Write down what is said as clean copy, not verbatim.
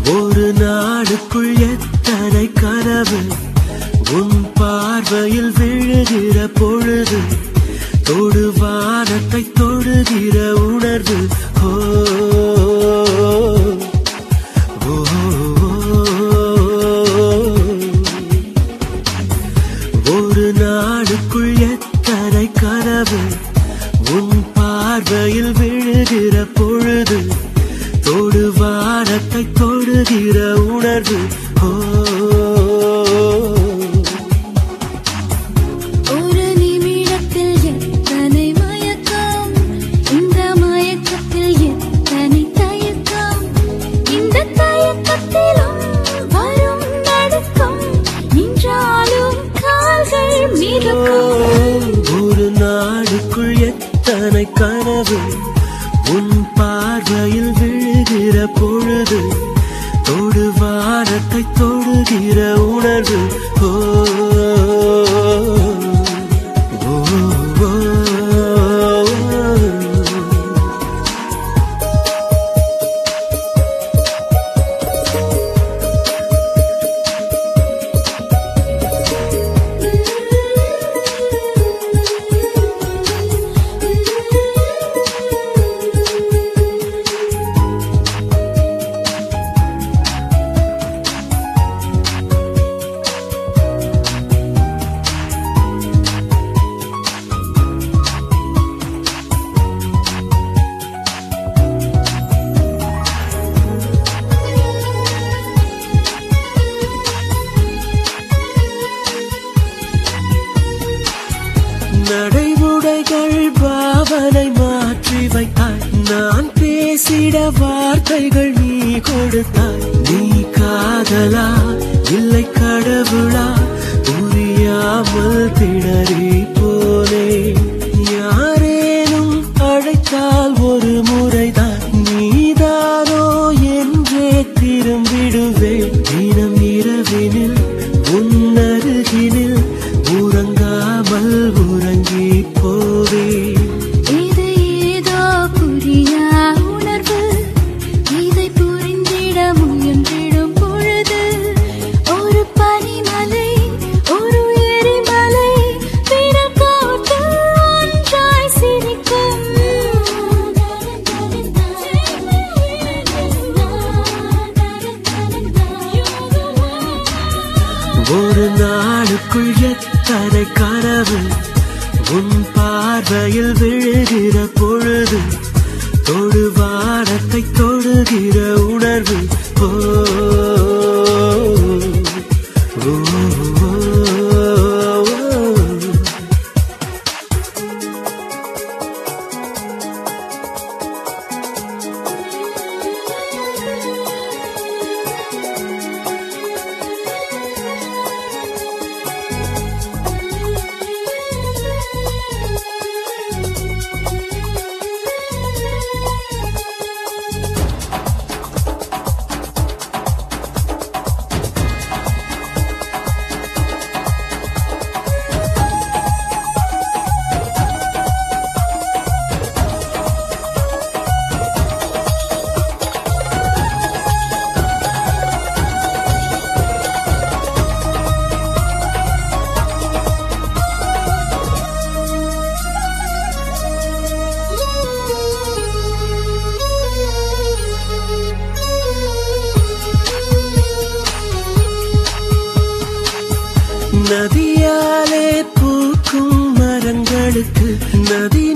ஒரு நாடுக்குள் எத்தனை கனவு உன் பார்வையில் விழுகிற பொழுது தொடு வானத்தை தொடுகிற உணர்வு ஒரு நாடுக்குள் எத்தனை கனவு உன் பார்வையில் விழுகிற பொழுது தொடு வானத்தை தொடுகிற உணர்வு ஒரு நிமிடத்தில் எத்தனை மயக்கம் இந்த மயக்கத்தில் எத்தனை தயக்கம் இந்த தயக்கத்திலும் வரும் நடுக்கம் நின்றாலும் கால்கள் மிதக்கும் ஒரு நாடுக்குள் எத்தனை கனவு உன் பார்வையில் விழுகிற பொழுது தொடு வானத்தை தொடுகிற உணர்வு நடைமுறைகள் பாவனை மாற்றி வைத்தாய் நான் பேசிட வார்த்தைகள் நீ கொடுத்தாய் நீ காதலா இல்லை கடவுளா புரியாமல் திணறி போனே யாரேனும் அழைத்தால் ஒரு முறைதான் நீதானோ என்றே திரும்பிடுவேன் தினம் இரவினில் உன்னருகினில் உறங்காமல் உறங்கி போவே இது ஏதோ புரியா உணர்வு இதை புரிந்திட முயன்றிடும் பொழுது ஒரு பனிமலை ஒரு எரிமலை விரல் கோட்டு ஒன்றாய் சிரிக்கும் ஒரு நாளுக்குள் எத்தனை கனவு உன் பார்வையில் விழுகிற பொழுது தொடு வானத்தை தொடுகிற உணர்வு நதியாலே பூக்கும் மரங்களுக்கு நதி